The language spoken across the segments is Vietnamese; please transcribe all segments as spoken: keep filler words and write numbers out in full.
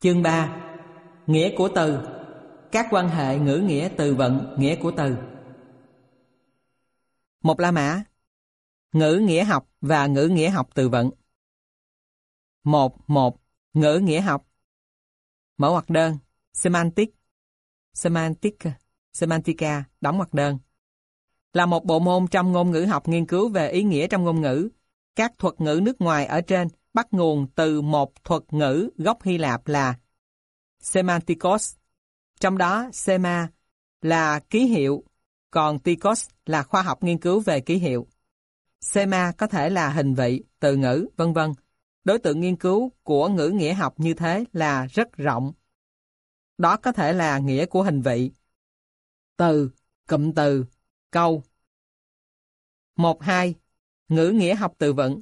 Chương ba. Nghĩa của từ. Các quan hệ ngữ nghĩa từ vựng nghĩa của từ. Một La Mã. Ngữ nghĩa học và ngữ nghĩa học từ vựng. một. một. Ngữ nghĩa học. Mở ngoặc đơn. Semantic. Semantic. Semantica. Đóng ngoặc đơn. Là một bộ môn trong ngôn ngữ học nghiên cứu về ý nghĩa trong ngôn ngữ. Các thuật ngữ nước ngoài ở trên bắt nguồn từ một thuật ngữ gốc Hy Lạp là semantikos. Trong đó sema là ký hiệu, còn tikos là khoa học nghiên cứu về ký hiệu. Sema có thể là hình vị, từ ngữ, vân vân. Đối tượng nghiên cứu của ngữ nghĩa học như thế là rất rộng. Đó có thể là nghĩa của hình vị, từ, cụm từ, câu. một. hai. Ngữ nghĩa học từ vựng.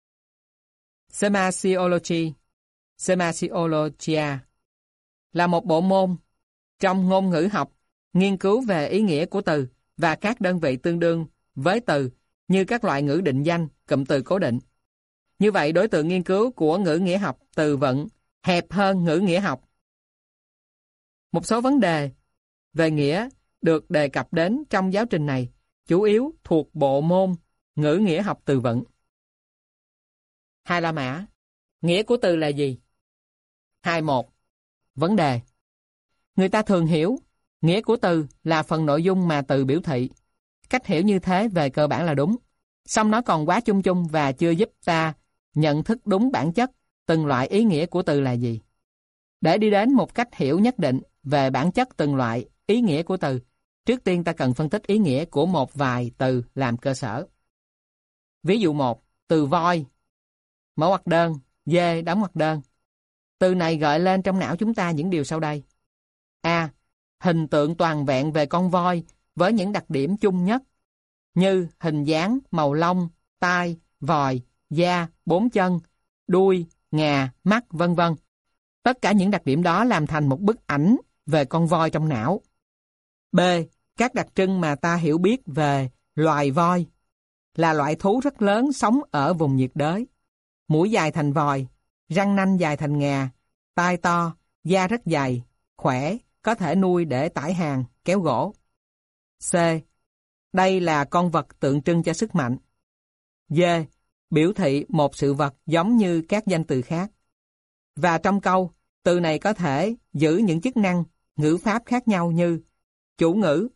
Semasiology, Semasiologia là một bộ môn trong ngôn ngữ học nghiên cứu về ý nghĩa của từ và các đơn vị tương đương với từ như các loại ngữ định danh, cụm từ cố định. Như vậy, đối tượng nghiên cứu của ngữ nghĩa học từ vựng hẹp hơn ngữ nghĩa học. Một số vấn đề về nghĩa được đề cập đến trong giáo trình này chủ yếu thuộc bộ môn ngữ nghĩa học từ vựng. Hai La Mã. Nghĩa của từ là gì? hai một. Vấn đề. Người ta thường hiểu nghĩa của từ là phần nội dung mà từ biểu thị. Cách hiểu như thế về cơ bản là đúng, song nó còn quá chung chung và chưa giúp ta nhận thức đúng bản chất từng loại ý nghĩa của từ là gì. Để đi đến một cách hiểu nhất định về bản chất từng loại ý nghĩa của từ, trước tiên ta cần phân tích ý nghĩa của một vài từ làm cơ sở. Ví dụ một, từ voi. Mở ngoặc đơn, dê, đóng ngoặc đơn. Từ này gợi lên trong não chúng ta những điều sau đây. A. Hình tượng toàn vẹn về con voi với những đặc điểm chung nhất như hình dáng, màu lông, tai, vòi, da, bốn chân, đuôi, ngà, mắt, vân vân. Tất cả những đặc điểm đó làm thành một bức ảnh về con voi trong não. B. Các đặc trưng mà ta hiểu biết về loài voi là loại thú rất lớn sống ở vùng nhiệt đới. Mũi dài thành vòi, răng nanh dài thành ngà, tai to, da rất dày, khỏe, có thể nuôi để tải hàng, kéo gỗ. C. Đây là con vật tượng trưng cho sức mạnh. D. Biểu thị một sự vật giống như các danh từ khác. Và trong câu, từ này có thể giữ những chức năng, ngữ pháp khác nhau như chủ ngữ,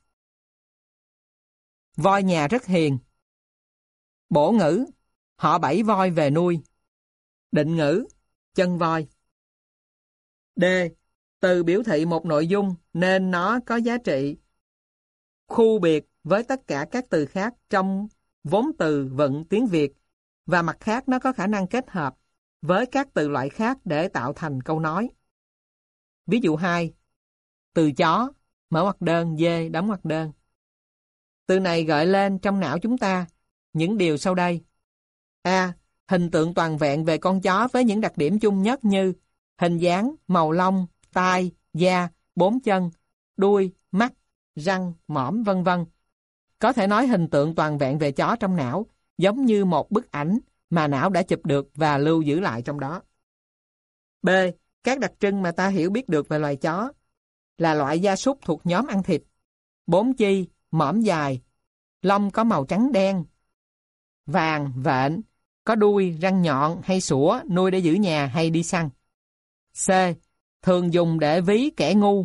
voi nhà rất hiền. Bổ ngữ, họ bẫy voi về nuôi. Định ngữ, chân voi. D. Từ biểu thị một nội dung nên nó có giá trị khu biệt với tất cả các từ khác trong vốn từ vựng tiếng Việt, và mặt khác nó có khả năng kết hợp với các từ loại khác để tạo thành câu nói. Ví dụ hai, từ chó. Mở ngoặc đơn, dê, đóng ngoặc đơn. Từ này gợi lên trong não chúng ta những điều sau đây. A. Hình tượng toàn vẹn về con chó với những đặc điểm chung nhất như hình dáng, màu lông, tai, da, bốn chân, đuôi, mắt, răng, mõm, vân vân. Có thể nói hình tượng toàn vẹn về chó trong não giống như một bức ảnh mà não đã chụp được và lưu giữ lại trong đó. B. Các đặc trưng mà ta hiểu biết được về loài chó là loại gia súc thuộc nhóm ăn thịt, bốn chi, mõm dài, lông có màu trắng đen, vàng, vện, có đuôi, răng nhọn hay sủa, nuôi để giữ nhà hay đi săn. C. Thường dùng để ví kẻ ngu.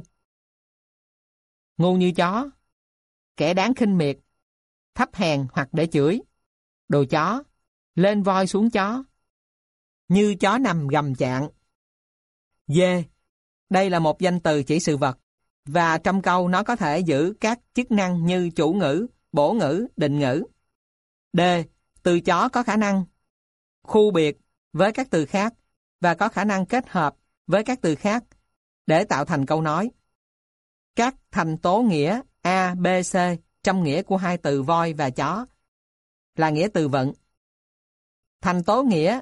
Ngu như chó, kẻ đáng khinh miệt, thấp hèn hoặc để chửi. Đồ chó, lên voi xuống chó, như chó nằm gầm chạng. D. Đây là một danh từ chỉ sự vật, và trong câu nó có thể giữ các chức năng như chủ ngữ, bổ ngữ, định ngữ. D. Từ chó có khả năng khu biệt với các từ khác và có khả năng kết hợp với các từ khác để tạo thành câu nói. Các thành tố nghĩa A, B, C trong nghĩa của hai từ voi và chó là nghĩa từ vựng. Thành tố nghĩa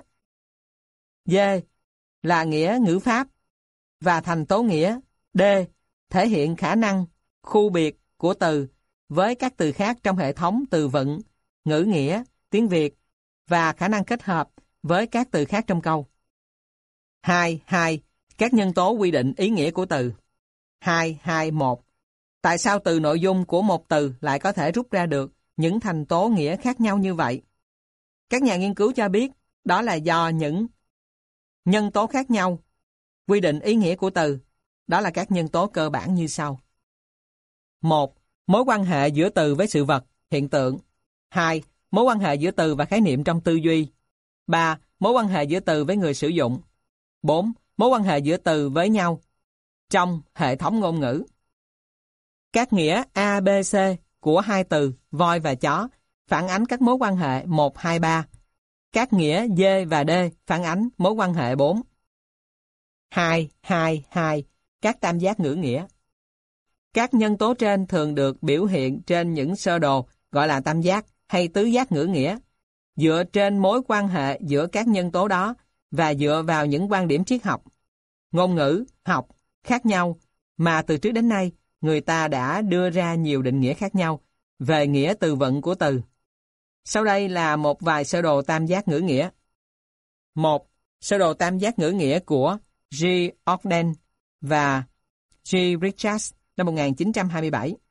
D là nghĩa ngữ pháp, và thành tố nghĩa D thể hiện khả năng khu biệt của từ với các từ khác trong hệ thống từ vựng, ngữ nghĩa, tiếng Việt, và khả năng kết hợp với các từ khác trong câu. hai. hai. Các nhân tố quy định ý nghĩa của từ. hai hai một. Tại sao từ nội dung của một từ lại có thể rút ra được những thành tố nghĩa khác nhau như vậy? Các nhà nghiên cứu cho biết đó là do những nhân tố khác nhau quy định ý nghĩa của từ. Đó là các nhân tố cơ bản như sau. một. Mối quan hệ giữa từ với sự vật, hiện tượng. hai. Mối quan hệ giữa từ và khái niệm trong tư duy. ba. Mối quan hệ giữa từ với người sử dụng. bốn. Mối quan hệ giữa từ với nhau trong hệ thống ngôn ngữ. Các nghĩa A, B, C của hai từ voi và chó phản ánh các mối quan hệ một, hai, ba. Các nghĩa D và D phản ánh mối quan hệ bốn. hai, hai, hai. Các tam giác ngữ nghĩa. Các nhân tố trên thường được biểu hiện trên những sơ đồ gọi là tam giác hay tứ giác ngữ nghĩa, dựa trên mối quan hệ giữa các nhân tố đó và dựa vào những quan điểm triết học, ngôn ngữ, học khác nhau mà từ trước đến nay người ta đã đưa ra nhiều định nghĩa khác nhau về nghĩa từ vựng của từ. Sau đây là một vài sơ đồ tam giác ngữ nghĩa. một. Sơ đồ tam giác ngữ nghĩa của G. Ogden và G. Richards năm một nghìn chín trăm hai mươi bảy.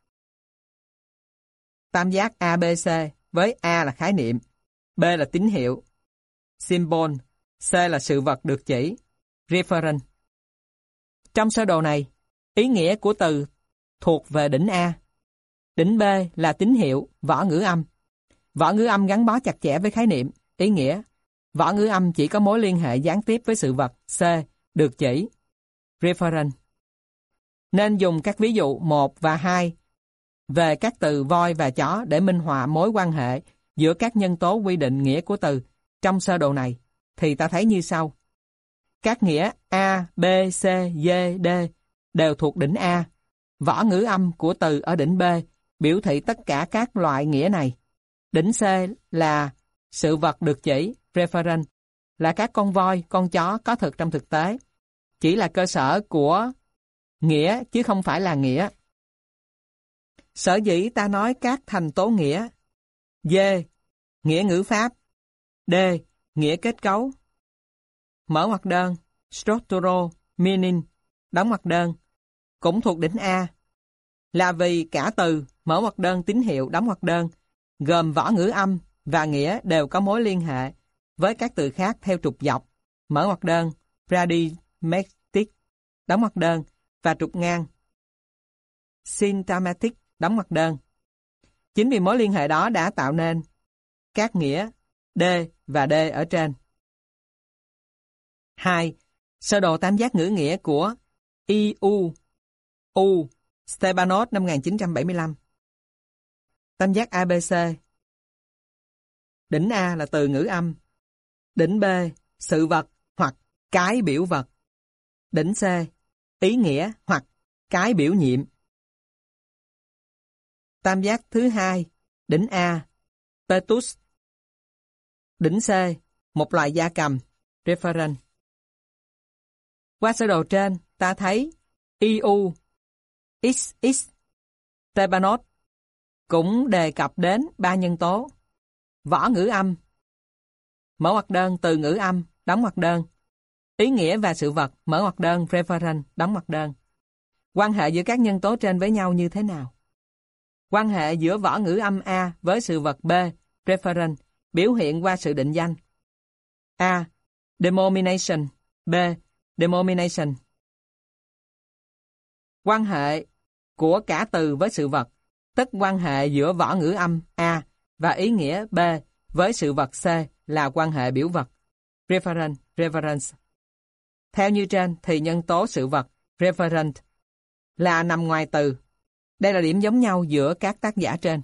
Tam giác a bê xê với A là khái niệm, B là tín hiệu, symbol, C là sự vật được chỉ, reference. Trong sơ đồ này, ý nghĩa của từ thuộc về đỉnh A. Đỉnh B là tín hiệu, võ ngữ âm. Võ ngữ âm gắn bó chặt chẽ với khái niệm, ý nghĩa. Võ ngữ âm chỉ có mối liên hệ gián tiếp với sự vật, C, được chỉ, reference. Nên dùng các ví dụ một và hai về các từ voi và chó để minh họa mối quan hệ giữa các nhân tố quy định nghĩa của từ trong sơ đồ này, thì ta thấy như sau. Các nghĩa A, B, C, D, D đều thuộc đỉnh A. Võ ngữ âm của từ ở đỉnh B biểu thị tất cả các loại nghĩa này. Đỉnh C là sự vật được chỉ, reference, là các con voi, con chó có thực trong thực tế. Chỉ là cơ sở của nghĩa chứ không phải là nghĩa. Sở dĩ ta nói các thành tố nghĩa. D. Nghĩa ngữ pháp. D. Nghĩa kết cấu. Mở ngoặc đơn, structural meaning, đóng ngoặc đơn, cũng thuộc đỉnh A. Là vì cả từ, mở ngoặc đơn tín hiệu, đóng ngoặc đơn, gồm võ ngữ âm và nghĩa đều có mối liên hệ với các từ khác theo trục dọc, mở ngoặc đơn, paradigmatic, đóng ngoặc đơn, và trục ngang, syntagmatic, đóng ngoặc đơn. Chính vì mối liên hệ đó đã tạo nên các nghĩa D và D ở trên. hai. Sơ đồ tam giác ngữ nghĩa của E U U Stepanov năm một nghìn chín trăm bảy mươi lăm. Tam giác a bê xê. Đỉnh A là từ ngữ âm. Đỉnh B, sự vật hoặc cái biểu vật. Đỉnh C, ý nghĩa hoặc cái biểu nhiệm. Tam giác thứ hai, đỉnh A, Petus. Đỉnh C, một loài gia cầm, reference. Qua sơ đồ trên, ta thấy e u, ích ích, Stepanov cũng đề cập đến ba nhân tố. Võ ngữ âm, mở ngoặc đơn từ ngữ âm, đóng ngoặc đơn. Ý nghĩa và sự vật, mở ngoặc đơn, reference, đóng ngoặc đơn. Quan hệ giữa các nhân tố trên với nhau như thế nào? Quan hệ giữa võ ngữ âm A với sự vật B, reference, biểu hiện qua sự định danh. A. Denomination. B. Denomination. Quan hệ của cả từ với sự vật, tức quan hệ giữa võ ngữ âm A và ý nghĩa B với sự vật C là quan hệ biểu vật, reference, reference. Theo như trên thì nhân tố sự vật, referent, là nằm ngoài từ. Đây là điểm giống nhau giữa các tác giả trên.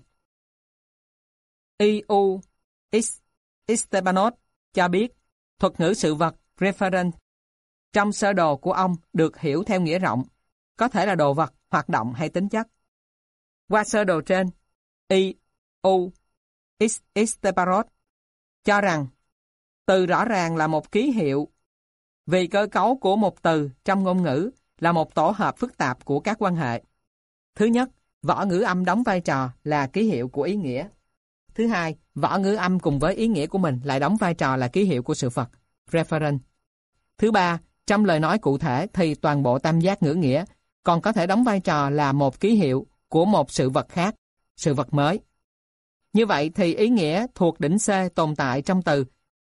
e u Stepanov cho biết thuật ngữ sự vật, referent, trong sơ đồ của ông được hiểu theo nghĩa rộng, có thể là đồ vật, hoạt động hay tính chất. Qua sơ đồ trên, e u Stepanov cho rằng từ rõ ràng là một ký hiệu vì cơ cấu của một từ trong ngôn ngữ là một tổ hợp phức tạp của các quan hệ. Thứ nhất, võ ngữ âm đóng vai trò là ký hiệu của ý nghĩa. Thứ hai, võ ngữ âm cùng với ý nghĩa của mình lại đóng vai trò là ký hiệu của sự vật, reference. Thứ ba, Trong lời nói cụ thể thì toàn bộ tam giác ngữ nghĩa còn có thể đóng vai trò là một ký hiệu của một sự vật khác, sự vật mới. Như vậy thì ý nghĩa thuộc đỉnh C tồn tại trong từ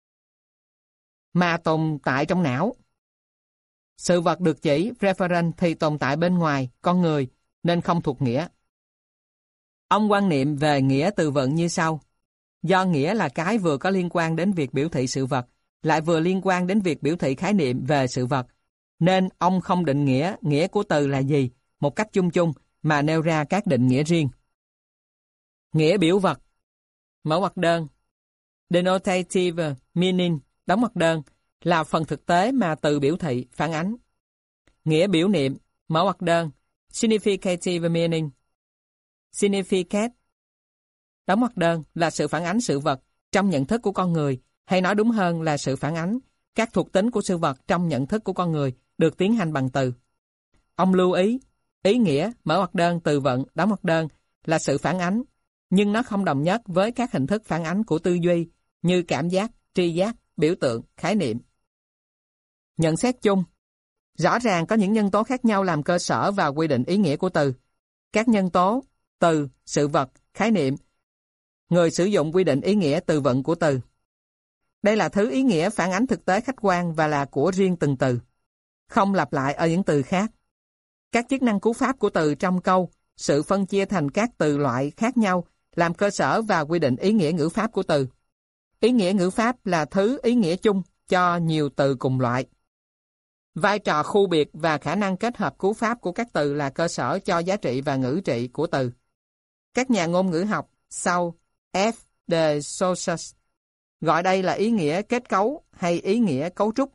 mà tồn tại trong não. Sự vật được chỉ reference thì tồn tại bên ngoài con người nên không thuộc nghĩa. Ông quan niệm về nghĩa từ vựng như sau. Do nghĩa là cái vừa có liên quan đến việc biểu thị sự vật, lại vừa liên quan đến việc biểu thị khái niệm về sự vật, nên ông không định nghĩa nghĩa của từ là gì một cách chung chung mà nêu ra các định nghĩa riêng. Nghĩa biểu vật, mở ngoặc đơn, denotative meaning, đóng ngoặc đơn, là phần thực tế mà từ biểu thị, phản ánh. Nghĩa biểu niệm, mở ngoặc đơn, significative meaning, significate, đóng ngoặc đơn, là sự phản ánh sự vật trong nhận thức của con người, hay nói đúng hơn là sự phản ánh các thuộc tính của sự vật trong nhận thức của con người được tiến hành bằng từ. Ông lưu ý, ý nghĩa, mở ngoặc đơn, từ vựng, đóng ngoặc đơn, là sự phản ánh, nhưng nó không đồng nhất với các hình thức phản ánh của tư duy như cảm giác, tri giác, biểu tượng, khái niệm. Nhận xét chung, rõ ràng có những nhân tố khác nhau làm cơ sở và quy định ý nghĩa của từ. Các nhân tố, từ, sự vật, khái niệm, người sử dụng quy định ý nghĩa từ vựng của từ. Đây là thứ ý nghĩa phản ánh thực tế khách quan và là của riêng từng từ, không lặp lại ở những từ khác. Các chức năng cú pháp của từ trong câu, sự phân chia thành các từ loại khác nhau làm cơ sở và quy định ý nghĩa ngữ pháp của từ. Ý nghĩa ngữ pháp là thứ ý nghĩa chung cho nhiều từ cùng loại. Vai trò khu biệt và khả năng kết hợp cú pháp của các từ là cơ sở cho giá trị và ngữ trị của từ. Các nhà ngôn ngữ học sau F. de Saussure gọi đây là ý nghĩa kết cấu hay ý nghĩa cấu trúc.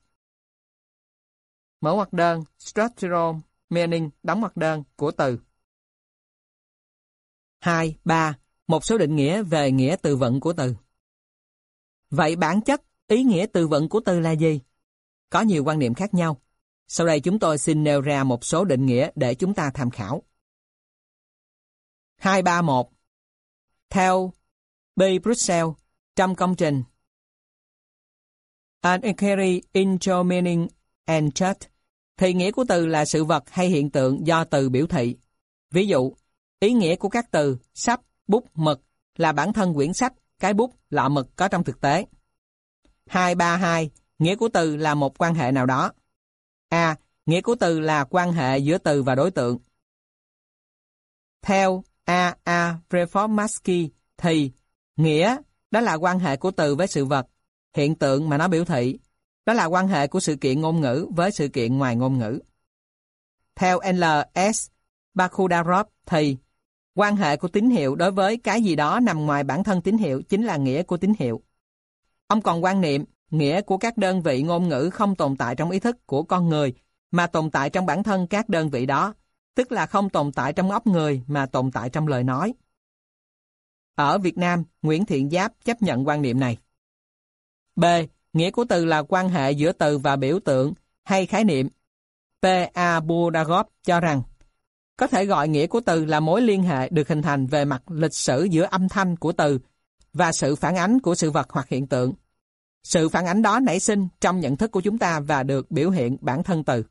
Mở ngoặc đơn, structural meaning, đóng ngoặc đơn của từ. hai. ba. Một số định nghĩa về nghĩa từ vựng của từ. Vậy bản chất, ý nghĩa từ vựng của từ là gì? Có nhiều quan niệm khác nhau. Sau đây chúng tôi xin nêu ra một số định nghĩa để chúng ta tham khảo. hai ba một. Theo B. Brussels, trong công trình An Inquiry into Meaning and Chart, thì nghĩa của từ là sự vật hay hiện tượng do từ biểu thị. Ví dụ, ý nghĩa của các từ sách, bút, mực là bản thân quyển sách, cái bút, lọ mực có trong thực tế. hai ba hai. Nghĩa của từ là một quan hệ nào đó. A. Nghĩa của từ là quan hệ giữa từ và đối tượng. Theo A. A. Reformatsky thì nghĩa đó là quan hệ của từ với sự vật, hiện tượng mà nó biểu thị. Đó là quan hệ của sự kiện ngôn ngữ với sự kiện ngoài ngôn ngữ. Theo L S Bakhudarov thì quan hệ của tín hiệu đối với cái gì đó nằm ngoài bản thân tín hiệu chính là nghĩa của tín hiệu. Ông còn quan niệm nghĩa của các đơn vị ngôn ngữ không tồn tại trong ý thức của con người mà tồn tại trong bản thân các đơn vị đó, tức là không tồn tại trong óc người mà tồn tại trong lời nói. Ở Việt Nam, Nguyễn Thiện Giáp chấp nhận quan niệm này. B. Nghĩa của từ là quan hệ giữa từ và biểu tượng hay khái niệm. P. A. Budagov cho rằng có thể gọi nghĩa của từ là mối liên hệ được hình thành về mặt lịch sử giữa âm thanh của từ và sự phản ánh của sự vật hoặc hiện tượng. Sự phản ánh đó nảy sinh trong nhận thức của chúng ta và được biểu hiện bản thân từ.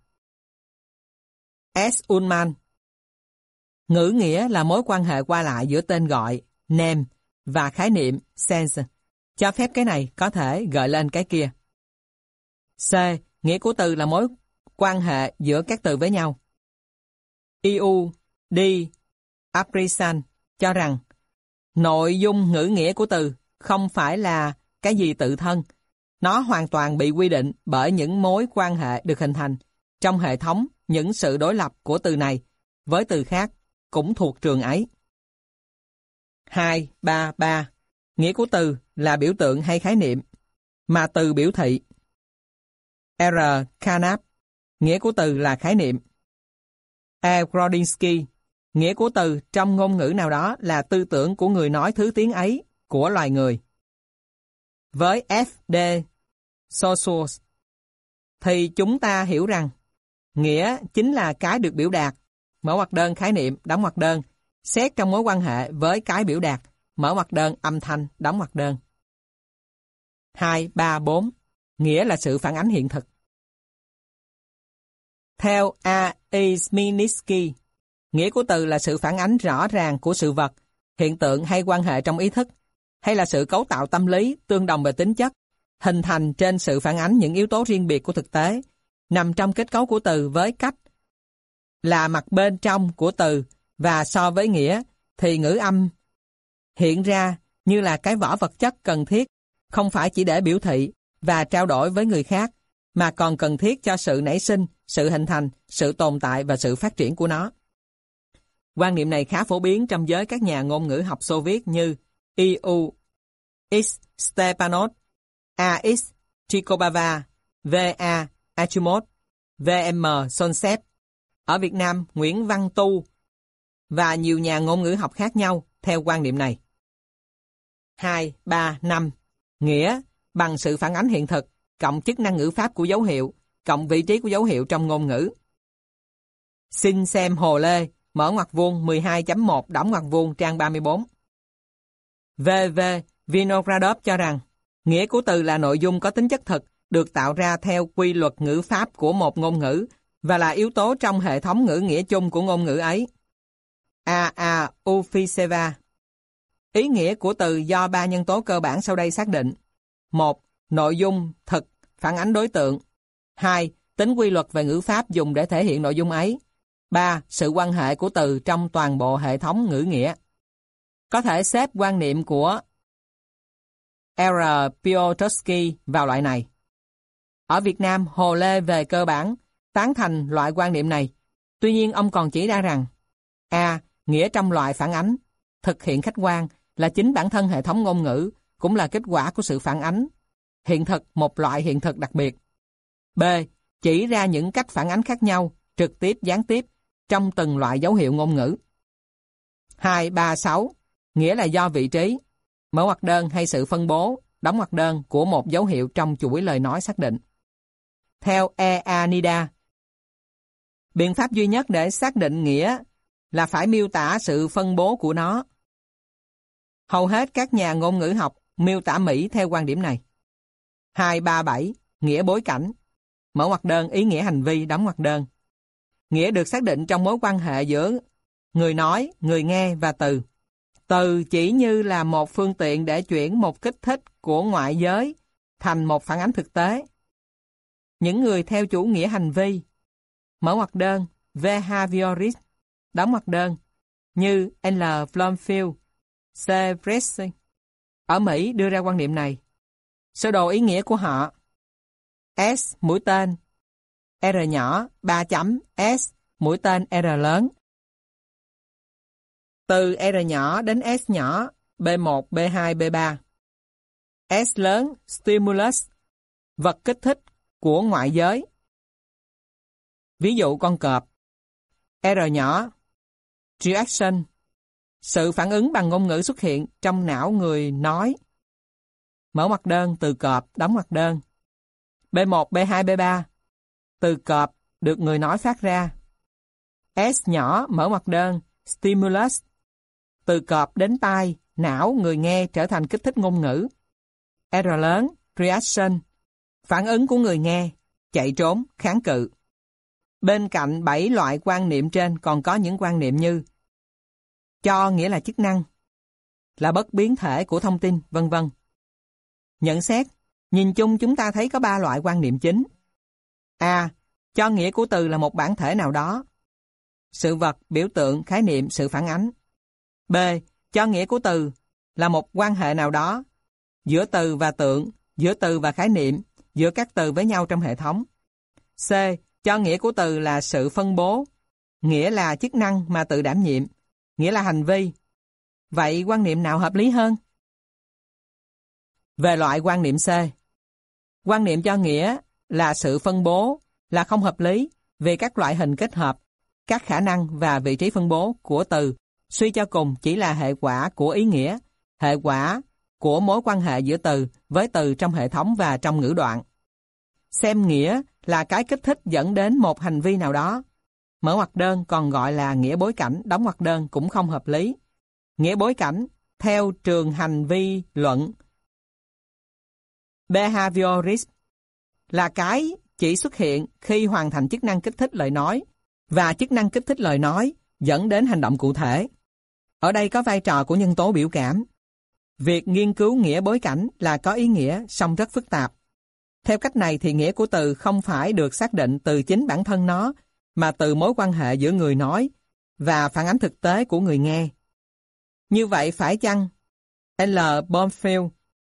S. Ullman. Ngữ nghĩa là mối quan hệ qua lại giữa tên gọi, name, và khái niệm, sense, cho phép cái này có thể gợi lên cái kia. C. Nghĩa của từ là mối quan hệ giữa các từ với nhau. I U D. Aprisan cho rằng nội dung ngữ nghĩa của từ không phải là cái gì tự thân. Nó hoàn toàn bị quy định bởi những mối quan hệ được hình thành trong hệ thống những sự đối lập của từ này với từ khác cũng thuộc trường ấy. hai ba ba. Nghĩa của từ là biểu tượng hay khái niệm mà từ biểu thị. R. Carnap. Nghĩa của từ là khái niệm. E. Grodinsky. Nghĩa của từ trong ngôn ngữ nào đó là tư tưởng của người nói thứ tiếng ấy của loài người. Với F D Saussure thì chúng ta hiểu rằng nghĩa chính là cái được biểu đạt, mở ngoặc đơn khái niệm, đóng ngoặc đơn, xét trong mối quan hệ với cái biểu đạt, mở ngoặc đơn âm thanh, đóng ngoặc đơn. hai ba bốn. Nghĩa là sự phản ánh hiện thực. Theo A. E. Smirnitsky, nghĩa của từ là sự phản ánh rõ ràng của sự vật, hiện tượng hay quan hệ trong ý thức, hay là sự cấu tạo tâm lý tương đồng về tính chất, hình thành trên sự phản ánh những yếu tố riêng biệt của thực tế, nằm trong kết cấu của từ với cách là mặt bên trong của từ, và so với nghĩa thì ngữ âm hiện ra như là cái vỏ vật chất cần thiết, không phải chỉ để biểu thị và trao đổi với người khác, mà còn cần thiết cho sự nảy sinh, sự hình thành, sự tồn tại và sự phát triển của nó. Quan niệm này khá phổ biến trong giới các nhà ngôn ngữ học Xô Viết như I U X Stepanov, A X Chikobava, V A Achimov, V M Sonsev. Ở Việt Nam, Nguyễn Văn Tu và nhiều nhà ngôn ngữ học khác nhau theo quan niệm này. hai, ba, năm. Nghĩa bằng sự phản ánh hiện thực, cộng chức năng ngữ pháp của dấu hiệu, cộng vị trí của dấu hiệu trong ngôn ngữ. Xin xem Hồ Lê, mở ngoặc vuông mười hai chấm một, đóng ngoặc vuông trang ba mươi bốn. vê vê Vinogradov cho rằng, nghĩa của từ là nội dung có tính chất thực, được tạo ra theo quy luật ngữ pháp của một ngôn ngữ, và là yếu tố trong hệ thống ngữ nghĩa chung của ngôn ngữ ấy. A. A. Ufiseva. Ý nghĩa của từ do ba nhân tố cơ bản sau đây xác định. một. Nội dung thực, phản ánh đối tượng. hai. Tính quy luật về ngữ pháp dùng để thể hiện nội dung ấy. ba. Sự quan hệ của từ trong toàn bộ hệ thống ngữ nghĩa. Có thể xếp quan niệm của R. Piotrowski vào loại này. Ở Việt Nam, Hồ Lê về cơ bản tán thành loại quan niệm này. Tuy nhiên, ông còn chỉ ra rằng A. Nghĩa trong loại phản ánh, thực hiện khách quan là chính bản thân hệ thống ngôn ngữ, cũng là kết quả của sự phản ánh hiện thực, một loại hiện thực đặc biệt. B. Chỉ ra những cách phản ánh khác nhau, trực tiếp, gián tiếp, trong từng loại dấu hiệu ngôn ngữ. hai, ba, sáu. Nghĩa là do vị trí, mở ngoặc đơn hay sự phân bố, đóng ngoặc đơn của một dấu hiệu trong chuỗi lời nói xác định. Theo E. A. Nida, biện pháp duy nhất để xác định nghĩa là phải miêu tả sự phân bố của nó. Hầu hết các nhà ngôn ngữ học miêu tả Mỹ theo quan điểm này. hai, ba, bảy. Nghĩa bối cảnh, mở ngoặc đơn, ý nghĩa hành vi, đóng ngoặc đơn. Nghĩa được xác định trong mối quan hệ giữa người nói, người nghe và từ. Từ chỉ như là một phương tiện để chuyển một kích thích của ngoại giới thành một phản ánh thực tế. Những người theo chủ nghĩa hành vi, mở ngoặc đơn, behaviorist, đóng ngoặc đơn, như L. Blomfield, C. Pressing, ở Mỹ đưa ra quan niệm này. Sơ đồ ý nghĩa của họ: S, mũi tên, R nhỏ, ba chấm, S, mũi tên R lớn. Từ R nhỏ đến S nhỏ, B một, B hai, B ba. S lớn, stimulus, vật kích thích của ngoại giới. Ví dụ con cọp. R nhỏ, reaction, sự phản ứng bằng ngôn ngữ xuất hiện trong não người nói. Mở ngoặc đơn, từ cọp, đóng ngoặc đơn. B một, B hai, B ba. Từ cọp được người nói phát ra. S nhỏ, mở ngoặc đơn, stimulus, từ cọp đến tai, não người nghe trở thành kích thích ngôn ngữ. R lớn, reaction, phản ứng của người nghe, chạy trốn, kháng cự. Bên cạnh bảy loại quan niệm trên còn có những quan niệm như cho nghĩa là chức năng, là bất biến thể của thông tin, vân vân. Nhận xét, nhìn chung chúng ta thấy có ba loại quan niệm chính. A. Cho nghĩa của từ là một bản thể nào đó, sự vật, biểu tượng, khái niệm, sự phản ánh. B. Cho nghĩa của từ là một quan hệ nào đó giữa từ và tượng, giữa từ và khái niệm, giữa các từ với nhau trong hệ thống. C. Cho nghĩa của từ là sự phân bố, nghĩa là chức năng mà từ đảm nhiệm, nghĩa là hành vi. Vậy quan niệm nào hợp lý hơn? Về loại quan niệm C, quan niệm cho nghĩa là sự phân bố là không hợp lý vì các loại hình kết hợp, các khả năng và vị trí phân bố của từ suy cho cùng chỉ là hệ quả của ý nghĩa, hệ quả của mối quan hệ giữa từ với từ trong hệ thống và trong ngữ đoạn. Xem nghĩa là cái kích thích dẫn đến một hành vi nào đó. Mở ngoặc đơn còn gọi là nghĩa bối cảnh, đóng ngoặc đơn cũng không hợp lý. Nghĩa bối cảnh, theo trường hành vi luận behaviorist, là cái chỉ xuất hiện khi hoàn thành chức năng kích thích lời nói, và chức năng kích thích lời nói dẫn đến hành động cụ thể. Ở đây có vai trò của nhân tố biểu cảm. Việc nghiên cứu nghĩa bối cảnh là có ý nghĩa song rất phức tạp. Theo cách này thì nghĩa của từ không phải được xác định từ chính bản thân nó, mà từ mối quan hệ giữa người nói và phản ánh thực tế của người nghe. Như vậy phải chăng L. Bromfield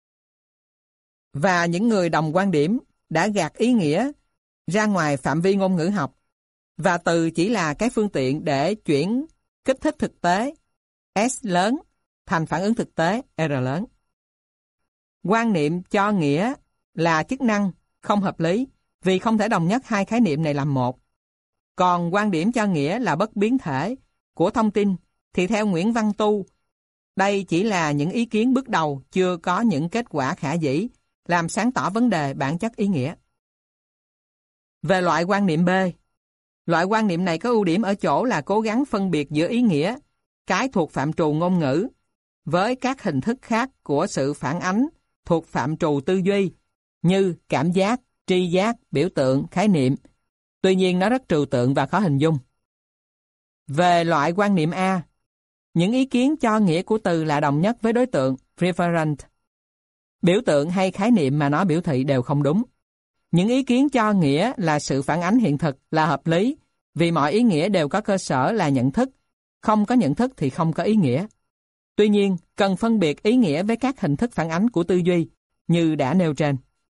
và những người đồng quan điểm đã gạt ý nghĩa ra ngoài phạm vi ngôn ngữ học, và từ chỉ là cái phương tiện để chuyển kích thích thực tế S lớn thành phản ứng thực tế R lớn. Quan niệm cho nghĩa là chức năng không hợp lý vì không thể đồng nhất hai khái niệm này làm một. Còn quan điểm cho nghĩa là bất biến thể của thông tin thì theo Nguyễn Văn Tu, đây chỉ là những ý kiến bước đầu chưa có những kết quả khả dĩ làm sáng tỏ vấn đề bản chất ý nghĩa. Về loại quan niệm B, loại quan niệm này có ưu điểm ở chỗ là cố gắng phân biệt giữa ý nghĩa, cái thuộc phạm trù ngôn ngữ, với các hình thức khác của sự phản ánh thuộc phạm trù tư duy, như cảm giác, tri giác, biểu tượng, khái niệm. Tuy nhiên nó rất trừu tượng và khó hình dung. Về loại quan niệm A, những ý kiến cho nghĩa của từ là đồng nhất với đối tượng referent. Biểu tượng hay khái niệm mà nó biểu thị đều không đúng. Những ý kiến cho nghĩa là sự phản ánh hiện thực là hợp lý, vì mọi ý nghĩa đều có cơ sở là nhận thức. Không có nhận thức thì không có ý nghĩa. Tuy nhiên, cần phân biệt ý nghĩa với các hình thức phản ánh của tư duy, như đã nêu trên.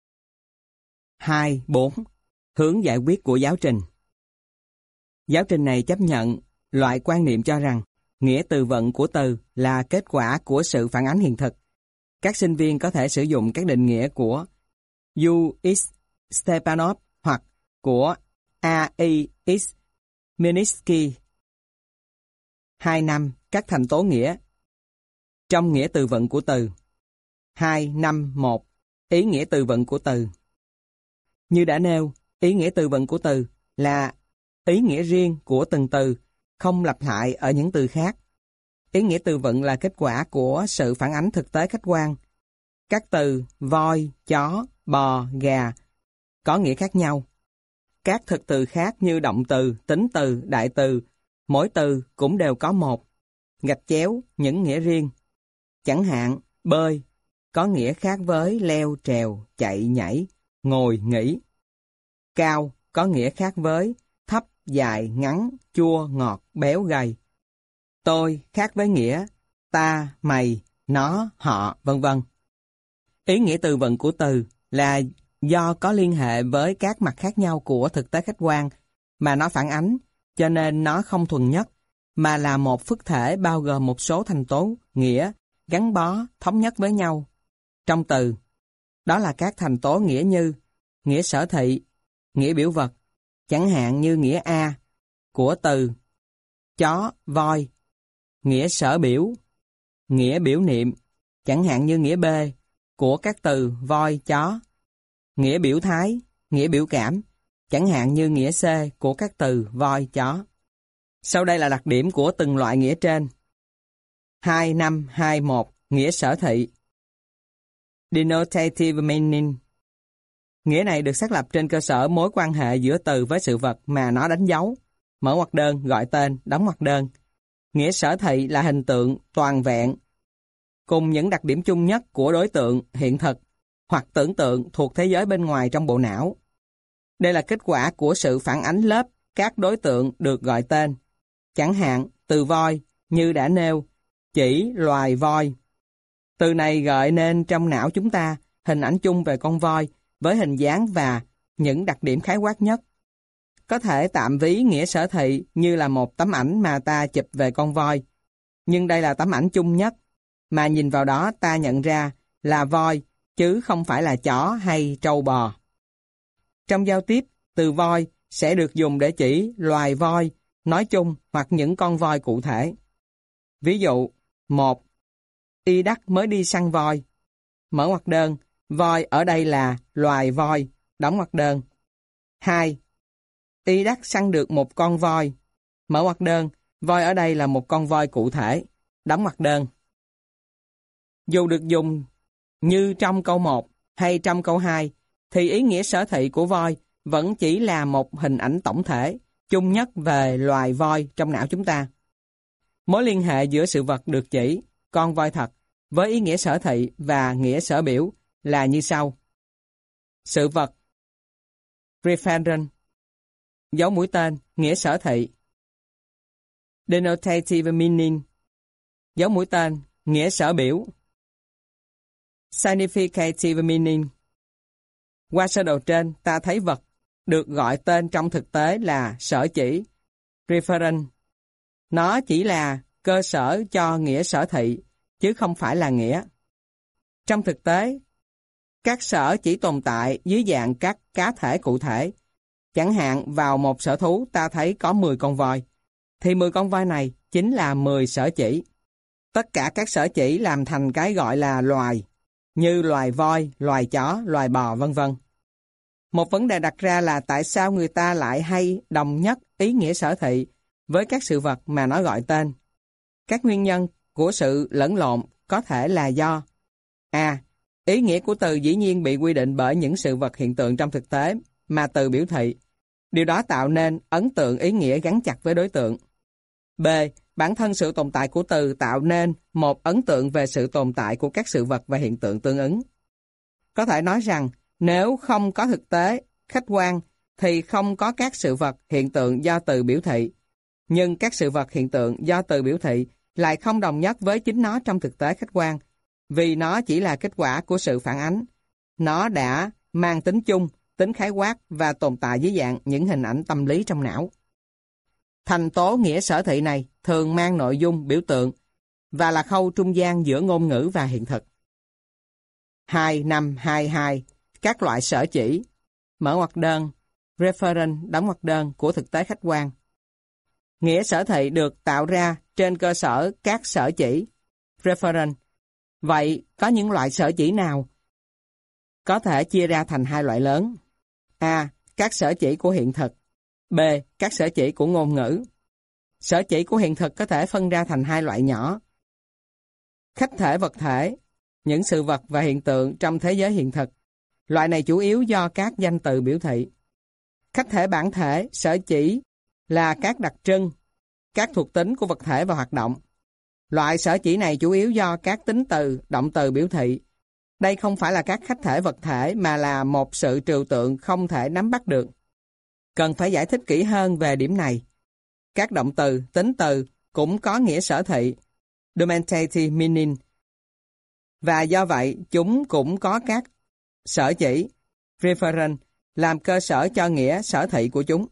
hai. bốn. Hướng giải quyết của giáo trình. Giáo trình này chấp nhận loại quan niệm cho rằng nghĩa từ vựng của từ là kết quả của sự phản ánh hiện thực. Các sinh viên có thể sử dụng các định nghĩa của U X Stepanov hoặc của A I X Minsky. hai năm. Các thành tố nghĩa trong nghĩa từ vựng của từ. hai năm một. Ý nghĩa từ vựng của từ. Như đã nêu, ý nghĩa từ vựng của từ là ý nghĩa riêng của từng từ, không lặp lại ở những từ khác. Ý nghĩa từ vựng là kết quả của sự phản ánh thực tế khách quan. Các từ voi, chó, bò, gà có nghĩa khác nhau. Các thực từ khác như động từ, tính từ, đại từ, mỗi từ cũng đều có một, gạch chéo, những nghĩa riêng. Chẳng hạn, bơi có nghĩa khác với leo, trèo, chạy, nhảy, ngồi, nghỉ. Cao có nghĩa khác với thấp, dài, ngắn, chua, ngọt, béo, gầy. Tôi khác với nghĩa ta, mày, nó, họ, vân vân. Ý nghĩa từ vựng của từ là do có liên hệ với các mặt khác nhau của thực tế khách quan mà nó phản ánh, cho nên nó không thuần nhất, mà là một phức thể bao gồm một số thành tố nghĩa gắn bó, thống nhất với nhau trong từ. Đó là các thành tố nghĩa như nghĩa sở thị, nghĩa biểu vật, chẳng hạn như nghĩa A của từ chó, voi, nghĩa sở biểu, nghĩa biểu niệm, chẳng hạn như nghĩa B của các từ voi, chó, nghĩa biểu thái, nghĩa biểu cảm, chẳng hạn như nghĩa C của các từ voi, chó. Sau đây là đặc điểm của từng loại nghĩa trên. hai năm hai một. Nghĩa sở thị. Denotative meaning. Nghĩa này được xác lập trên cơ sở mối quan hệ giữa từ với sự vật mà nó đánh dấu. Mở ngoặc đơn, gọi tên, đóng ngoặc đơn. Nghĩa sở thị là hình tượng toàn vẹn, cùng những đặc điểm chung nhất của đối tượng hiện thực hoặc tưởng tượng thuộc thế giới bên ngoài trong bộ não. Đây là kết quả của sự phản ánh lớp các đối tượng được gọi tên. Chẳng hạn, từ voi, như đã nêu, chỉ loài voi. Từ này gợi nên trong não chúng ta hình ảnh chung về con voi với hình dáng và những đặc điểm khái quát nhất. Có thể tạm ví nghĩa sở thị như là một tấm ảnh mà ta chụp về con voi. Nhưng đây là tấm ảnh chung nhất, mà nhìn vào đó ta nhận ra là voi, chứ không phải là chó hay trâu bò. Trong giao tiếp, từ voi sẽ được dùng để chỉ loài voi, nói chung hoặc những con voi cụ thể. Ví dụ, một. Y Đắc mới đi săn voi. Mở ngoặc đơn, voi ở đây là loài voi, đóng ngoặc đơn. hai. Y Đắc săn được một con voi. Mở ngoặc đơn, voi ở đây là một con voi cụ thể, đóng ngoặc đơn. Dù được dùng như trong câu một hay trong câu hai, thì ý nghĩa sở thị của voi vẫn chỉ là một hình ảnh tổng thể, chung nhất về loài voi trong não chúng ta. Mối liên hệ giữa sự vật được chỉ, con voi thật, với ý nghĩa sở thị và nghĩa sở biểu là như sau. Sự vật, referent, dấu mũi tên, nghĩa sở thị. Denotative meaning, dấu mũi tên, nghĩa sở biểu. Significative meaning, qua sơ đồ trên ta thấy vật được gọi tên trong thực tế là sở chỉ, referent. Nó chỉ là cơ sở cho nghĩa sở thị, chứ không phải là nghĩa. Trong thực tế, các sở chỉ tồn tại dưới dạng các cá thể cụ thể. Chẳng hạn vào một sở thú ta thấy có mười con voi, thì mười con voi này chính là mười sở chỉ. Tất cả các sở chỉ làm thành cái gọi là loài, như loài voi, loài chó, loài bò, vân vân. Một vấn đề đặt ra là tại sao người ta lại hay đồng nhất ý nghĩa sở thị với các sự vật mà nó gọi tên. Các nguyên nhân của sự lẫn lộn có thể là do A. Ý nghĩa của từ dĩ nhiên bị quy định bởi những sự vật hiện tượng trong thực tế mà từ biểu thị. Điều đó tạo nên ấn tượng ý nghĩa gắn chặt với đối tượng. B. Bản thân sự tồn tại của từ tạo nên một ấn tượng về sự tồn tại của các sự vật và hiện tượng tương ứng. Có thể nói rằng nếu không có thực tế, khách quan, thì không có các sự vật hiện tượng do từ biểu thị. Nhưng các sự vật hiện tượng do từ biểu thị lại không đồng nhất với chính nó trong thực tế khách quan, vì nó chỉ là kết quả của sự phản ánh. Nó đã mang tính chung, tính khái quát và tồn tại dưới dạng những hình ảnh tâm lý trong não. Thành tố nghĩa sở thị này thường mang nội dung biểu tượng và là khâu trung gian giữa ngôn ngữ và hiện thực. hai năm hai hai. Các loại sở chỉ, mở ngoặc đơn, referent đóng ngoặc đơn của thực tế khách quan. Nghĩa sở thị được tạo ra trên cơ sở các sở chỉ, referent. Vậy có những loại sở chỉ nào có thể chia ra thành hai loại lớn? A. Các sở chỉ của hiện thực. B. Các sở chỉ của ngôn ngữ. Sở chỉ của hiện thực có thể phân ra thành hai loại nhỏ. Khách thể vật thể, những sự vật và hiện tượng trong thế giới hiện thực. Loại này chủ yếu do các danh từ biểu thị. Khách thể bản thể, sở chỉ là các đặc trưng, các thuộc tính của vật thể và hoạt động. Loại sở chỉ này chủ yếu do các tính từ, động từ biểu thị. Đây không phải là các khách thể vật thể mà là một sự trừu tượng không thể nắm bắt được. Cần phải giải thích kỹ hơn về điểm này. Các động từ, tính từ cũng có nghĩa sở thị, denotative meaning, và do vậy chúng cũng có các sở chỉ, referent, làm cơ sở cho nghĩa sở thị của chúng.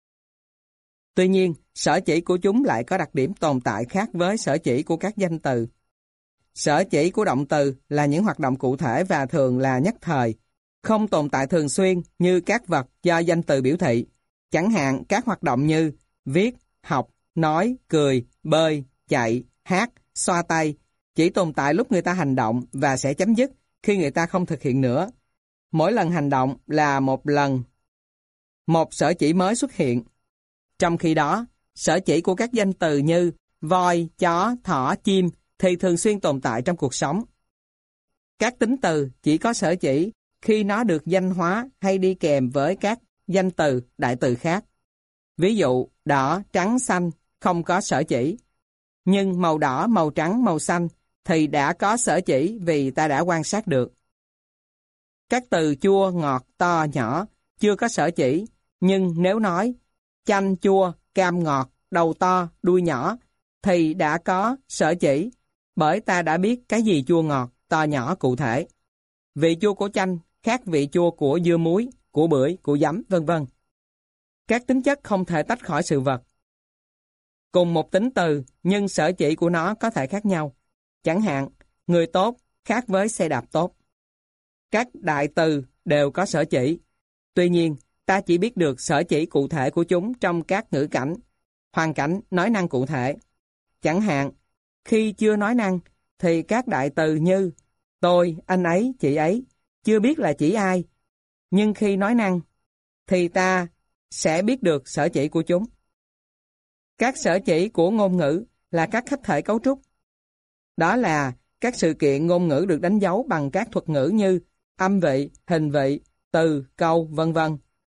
Tuy nhiên, sở chỉ của chúng lại có đặc điểm tồn tại khác với sở chỉ của các danh từ. Sở chỉ của động từ là những hoạt động cụ thể và thường là nhất thời, không tồn tại thường xuyên như các vật do danh từ biểu thị. Chẳng hạn các hoạt động như viết, học, nói, cười, bơi, chạy, hát, xoa tay chỉ tồn tại lúc người ta hành động và sẽ chấm dứt khi người ta không thực hiện nữa. Mỗi lần hành động là một lần một sở chỉ mới xuất hiện. Trong khi đó, sở chỉ của các danh từ như voi, chó, thỏ, chim thì thường xuyên tồn tại trong cuộc sống. Các tính từ chỉ có sở chỉ khi nó được danh hóa hay đi kèm với các danh từ, đại từ khác. Ví dụ, đỏ, trắng, xanh không có sở chỉ. Nhưng màu đỏ, màu trắng, màu xanh thì đã có sở chỉ vì ta đã quan sát được. Các từ chua, ngọt, to, nhỏ chưa có sở chỉ, nhưng nếu nói chanh chua, cam ngọt, đầu to, đuôi nhỏ thì đã có sở chỉ, bởi ta đã biết cái gì chua ngọt, to nhỏ cụ thể. Vị chua của chanh khác vị chua của dưa muối, của bưởi, của giấm, vân vân. Các tính chất không thể tách khỏi sự vật. Cùng một tính từ, nhưng sở chỉ của nó có thể khác nhau. Chẳng hạn, người tốt khác với xe đạp tốt. Các đại từ đều có sở chỉ. Tuy nhiên, ta chỉ biết được sở chỉ cụ thể của chúng trong các ngữ cảnh, hoàn cảnh nói năng cụ thể. Chẳng hạn, khi chưa nói năng, thì các đại từ như tôi, anh ấy, chị ấy chưa biết là chỉ ai. Nhưng khi nói năng, thì ta sẽ biết được sở chỉ của chúng. Các sở chỉ của ngôn ngữ là các khách thể cấu trúc. Đó là các sự kiện ngôn ngữ được đánh dấu bằng các thuật ngữ như âm vị, hình vị, từ, câu, vân vân.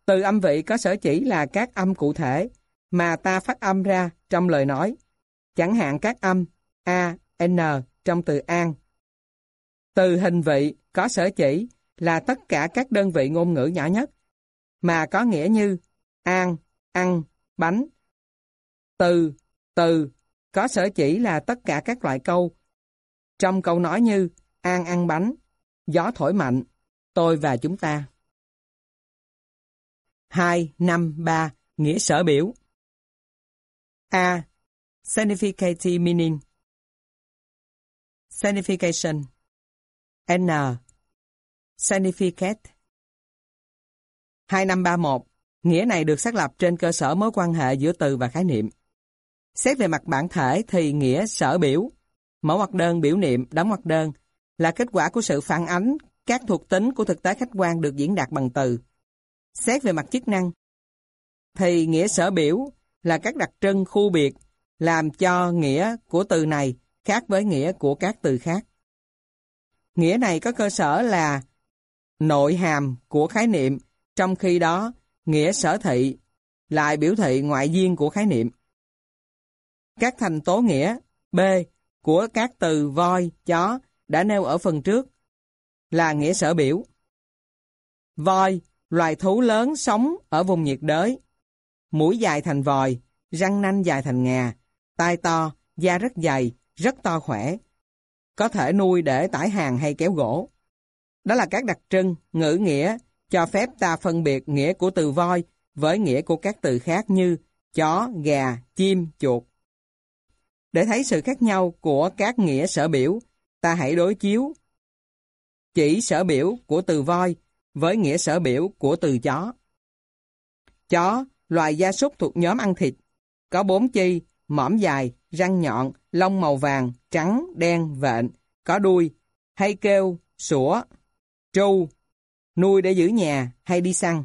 Từ âm vị có sở chỉ là các âm cụ thể mà ta phát âm ra trong lời nói, chẳng hạn các âm a, n trong từ an. Từ hình vị có sở chỉ là tất cả các đơn vị ngôn ngữ nhỏ nhất, mà có nghĩa như an, ăn, bánh. Từ, từ có sở chỉ là tất cả các loại câu trong câu nói như an ăn bánh, gió thổi mạnh, tôi và chúng ta. hai, năm, ba. Nghĩa sở biểu. A. Significative meaning. Signification. N. Significate. hai năm ba một. Nghĩa này được xác lập trên cơ sở mối quan hệ giữa từ và khái niệm. Xét về mặt bản thể thì nghĩa sở biểu, mẫu hoặc đơn biểu niệm, đóng hoặc đơn, là kết quả của sự phản ánh các thuộc tính của thực tế khách quan được diễn đạt bằng từ. Xét về mặt chức năng thì nghĩa sở biểu là các đặc trưng khu biệt làm cho nghĩa của từ này khác với nghĩa của các từ khác. Nghĩa này có cơ sở là nội hàm của khái niệm, trong khi đó nghĩa sở thị lại biểu thị ngoại duyên của khái niệm. Các thành tố nghĩa B của các từ voi, chó đã nêu ở phần trước là nghĩa sở biểu. Voi, loài thú lớn sống ở vùng nhiệt đới, mũi dài thành vòi, răng nanh dài thành ngà, tai to, da rất dày, rất to khỏe, có thể nuôi để tải hàng hay kéo gỗ. Đó là các đặc trưng, ngữ nghĩa cho phép ta phân biệt nghĩa của từ voi với nghĩa của các từ khác như chó, gà, chim, chuột. Để thấy sự khác nhau của các nghĩa sở biểu, ta hãy đối chiếu chỉ sở biểu của từ voi với nghĩa sở biểu của từ chó. Chó, loài gia súc thuộc nhóm ăn thịt, có bốn chi, mõm dài, răng nhọn, lông màu vàng, trắng, đen, vện, có đuôi, hay kêu, sủa, tru, nuôi để giữ nhà hay đi săn.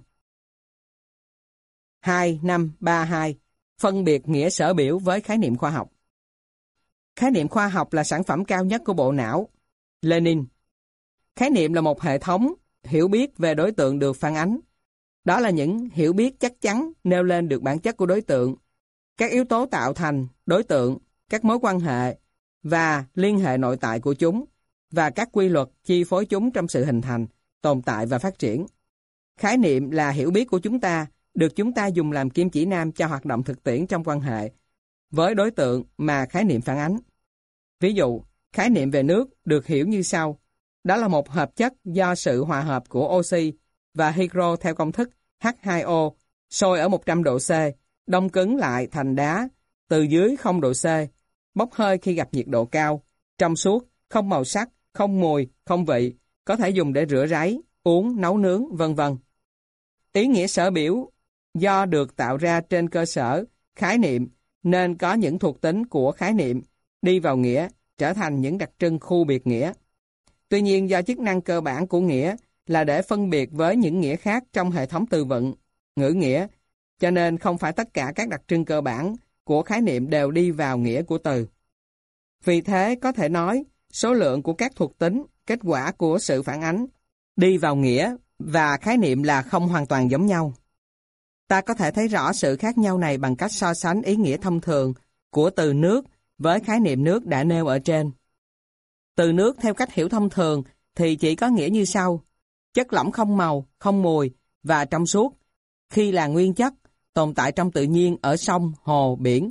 hai năm ba hai. Phân biệt nghĩa sở biểu với khái niệm khoa học. Khái niệm khoa học là sản phẩm cao nhất của bộ não. Lenin. Khái niệm là một hệ thống hiểu biết về đối tượng được phản ánh. Đó là những hiểu biết chắc chắn nêu lên được bản chất của đối tượng, các yếu tố tạo thành đối tượng, các mối quan hệ và liên hệ nội tại của chúng, và các quy luật chi phối chúng trong sự hình thành, tồn tại và phát triển. Khái niệm là hiểu biết của chúng ta, được chúng ta dùng làm kim chỉ nam cho hoạt động thực tiễn trong quan hệ với đối tượng mà khái niệm phản ánh. Ví dụ, khái niệm về nước được hiểu như sau. Đó là một hợp chất do sự hòa hợp của oxy và hydro theo công thức H hai O, sôi ở một trăm độ C, đông cứng lại thành đá từ dưới không độ C, bốc hơi khi gặp nhiệt độ cao, trong suốt, không màu sắc, không mùi, không vị, có thể dùng để rửa ráy, uống, nấu nướng, vân vân. Ý nghĩa sở biểu do được tạo ra trên cơ sở khái niệm nên có những thuộc tính của khái niệm đi vào nghĩa, trở thành những đặc trưng khu biệt nghĩa. Tuy nhiên, do chức năng cơ bản của nghĩa là để phân biệt với những nghĩa khác trong hệ thống từ vựng, ngữ nghĩa, cho nên không phải tất cả các đặc trưng cơ bản của khái niệm đều đi vào nghĩa của từ. Vì thế, có thể nói, số lượng của các thuộc tính, kết quả của sự phản ánh, đi vào nghĩa và khái niệm là không hoàn toàn giống nhau. Ta có thể thấy rõ sự khác nhau này bằng cách so sánh ý nghĩa thông thường của từ nước với khái niệm nước đã nêu ở trên. Từ nước theo cách hiểu thông thường thì chỉ có nghĩa như sau: chất lỏng không màu, không mùi và trong suốt, khi là nguyên chất, tồn tại trong tự nhiên ở sông, hồ, biển.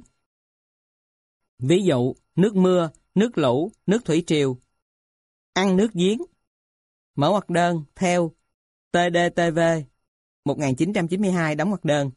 Ví dụ, nước mưa, nước lũ, nước thủy triều. Ăn nước giếng. Mở ngoặc đơn theo T D T V một nghìn chín trăm chín mươi hai, đóng ngoặc đơn.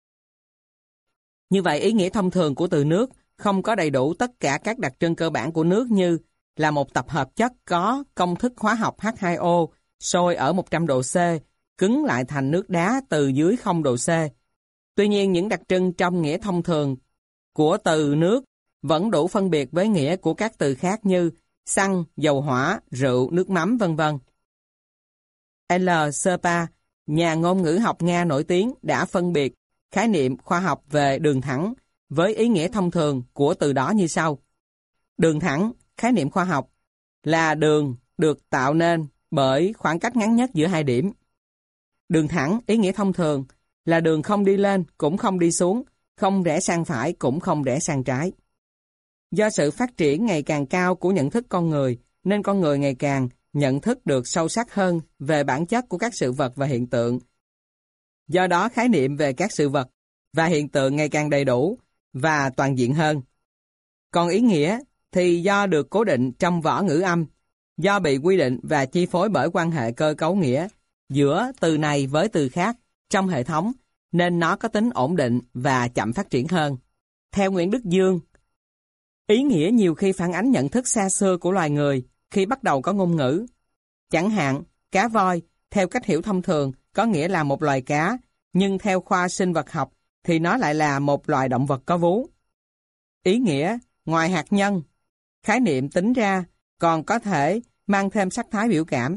Như vậy, ý nghĩa thông thường của từ nước không có đầy đủ tất cả các đặc trưng cơ bản của nước như là một tập hợp chất có công thức hóa học H hai O, sôi ở một trăm độ C, cứng lại thành nước đá từ dưới không độ C. Tuy nhiên, những đặc trưng trong nghĩa thông thường của từ nước vẫn đủ phân biệt với nghĩa của các từ khác như xăng, dầu hỏa, rượu, nước mắm, vân vân. L. Serpa, nhà ngôn ngữ học Nga nổi tiếng, đã phân biệt khái niệm khoa học về đường thẳng với ý nghĩa thông thường của từ đó như sau. Đường thẳng, khái niệm khoa học, là đường được tạo nên bởi khoảng cách ngắn nhất giữa hai điểm. Đường thẳng, ý nghĩa thông thường, là đường không đi lên cũng không đi xuống, không rẽ sang phải cũng không rẽ sang trái. Do sự phát triển ngày càng cao của nhận thức con người, nên con người ngày càng nhận thức được sâu sắc hơn về bản chất của các sự vật và hiện tượng. Do đó khái niệm về các sự vật và hiện tượng ngày càng đầy đủ và toàn diện hơn. Còn ý nghĩa thì do được cố định trong võ ngữ âm, do bị quy định và chi phối bởi quan hệ cơ cấu nghĩa giữa từ này với từ khác trong hệ thống, nên nó có tính ổn định và chậm phát triển hơn. Theo Nguyễn Đức Dương, ý nghĩa nhiều khi phản ánh nhận thức xa xưa của loài người khi bắt đầu có ngôn ngữ. Chẳng hạn, cá voi, theo cách hiểu thông thường, có nghĩa là một loài cá, nhưng theo khoa sinh vật học thì nó lại là một loài động vật có vú. Ý nghĩa, ngoài hạt nhân, khái niệm tính ra còn có thể mang thêm sắc thái biểu cảm.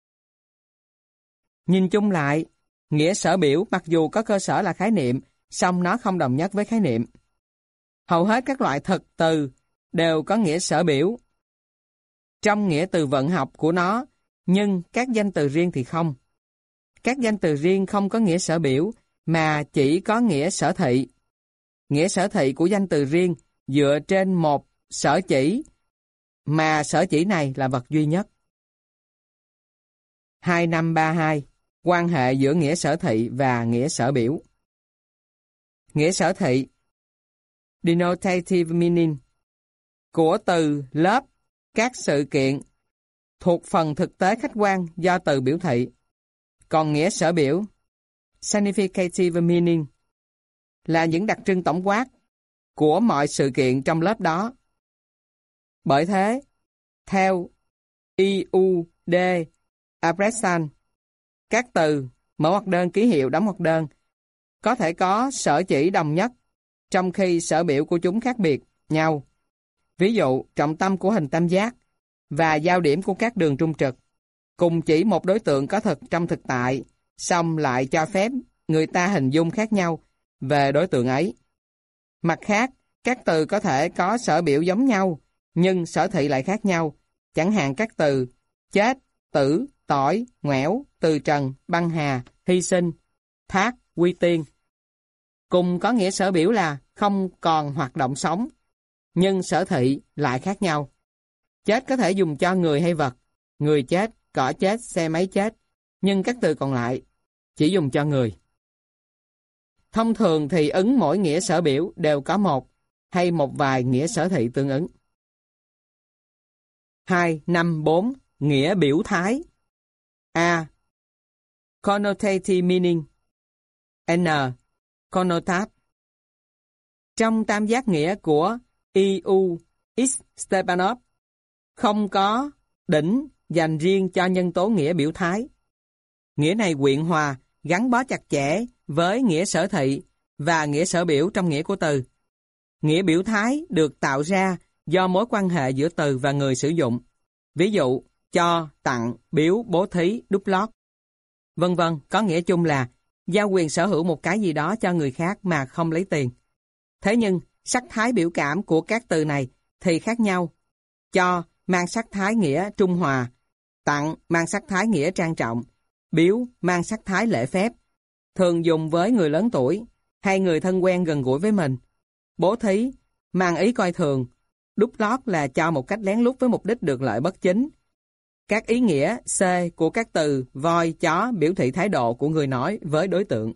Nhìn chung lại, nghĩa sở biểu mặc dù có cơ sở là khái niệm, song nó không đồng nhất với khái niệm. Hầu hết các loại thực từ đều có nghĩa sở biểu trong nghĩa từ vận học của nó, nhưng các danh từ riêng thì không. Các danh từ riêng không có nghĩa sở biểu, mà chỉ có nghĩa sở thị. Nghĩa sở thị của danh từ riêng dựa trên một sở chỉ, mà sở chỉ này là vật duy nhất. hai năm ba hai. Quan hệ giữa nghĩa sở thị và nghĩa sở biểu. Nghĩa sở thị denotative meaning của từ lớp các sự kiện thuộc phần thực tế khách quan do từ biểu thị. Còn nghĩa sở biểu significative meaning là những đặc trưng tổng quát của mọi sự kiện trong lớp đó. Bởi thế, theo i u D Apresan, các từ mở ngoặc đơn, ký hiệu, đóng ngoặc đơn có thể có sở chỉ đồng nhất, trong khi sở biểu của chúng khác biệt nhau. Ví dụ, trọng tâm của hình tam giác và giao điểm của các đường trung trực cùng chỉ một đối tượng có thực trong thực tại, song lại cho phép người ta hình dung khác nhau về đối tượng ấy. Mặt khác, các từ có thể có sở biểu giống nhau, nhưng sở thị lại khác nhau. Chẳng hạn các từ chết, tử, tỏi, ngoẻo, từ trần, băng hà, hy sinh, thác, quy tiên. Cùng có nghĩa sở biểu là không còn hoạt động sống, nhưng sở thị lại khác nhau. Chết có thể dùng cho người hay vật, người chết, cỏ chết, xe máy chết, nhưng các từ còn lại chỉ dùng cho người. Thông thường thì ứng mỗi nghĩa sở biểu đều có một hay một vài nghĩa sở thị tương ứng. hai, năm, bốn. Nghĩa biểu thái. A. Connotative meaning. N. Connotate. Trong tam giác nghĩa của i u X Stepanov, không có đỉnh dành riêng cho nhân tố nghĩa biểu thái. Nghĩa này quyện hòa, gắn bó chặt chẽ với nghĩa sở thị và nghĩa sở biểu trong nghĩa của từ. Nghĩa biểu thái được tạo ra do mối quan hệ giữa từ và người sử dụng. Ví dụ, cho, tặng, biếu, bố thí, đút lót, vân vân có nghĩa chung là giao quyền sở hữu một cái gì đó cho người khác mà không lấy tiền. Thế nhưng, sắc thái biểu cảm của các từ này thì khác nhau. Cho mang sắc thái nghĩa trung hòa, tặng mang sắc thái nghĩa trang trọng, biếu mang sắc thái lễ phép, thường dùng với người lớn tuổi hay người thân quen gần gũi với mình. Bố thí mang ý coi thường, đút lót là cho một cách lén lút với mục đích được lợi bất chính. Các ý nghĩa C của các từ voi, chó biểu thị thái độ của người nói với đối tượng.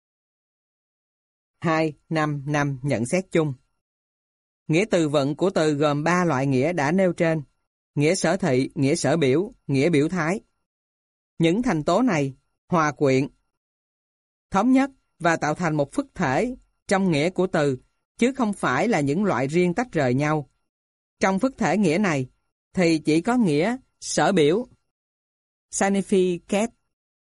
hai, năm, năm. Nhận xét chung. Nghĩa từ vựng của từ gồm ba loại nghĩa đã nêu trên: nghĩa sở thị, nghĩa sở biểu, nghĩa biểu thái. Những thành tố này hòa quyện, thống nhất và tạo thành một phức thể trong nghĩa của từ, chứ không phải là những loại riêng tách rời nhau. Trong phức thể nghĩa này thì chỉ có nghĩa sở biểu significate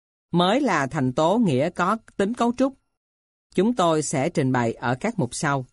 mới là thành tố nghĩa có tính cấu trúc. Chúng tôi sẽ trình bày ở các mục sau.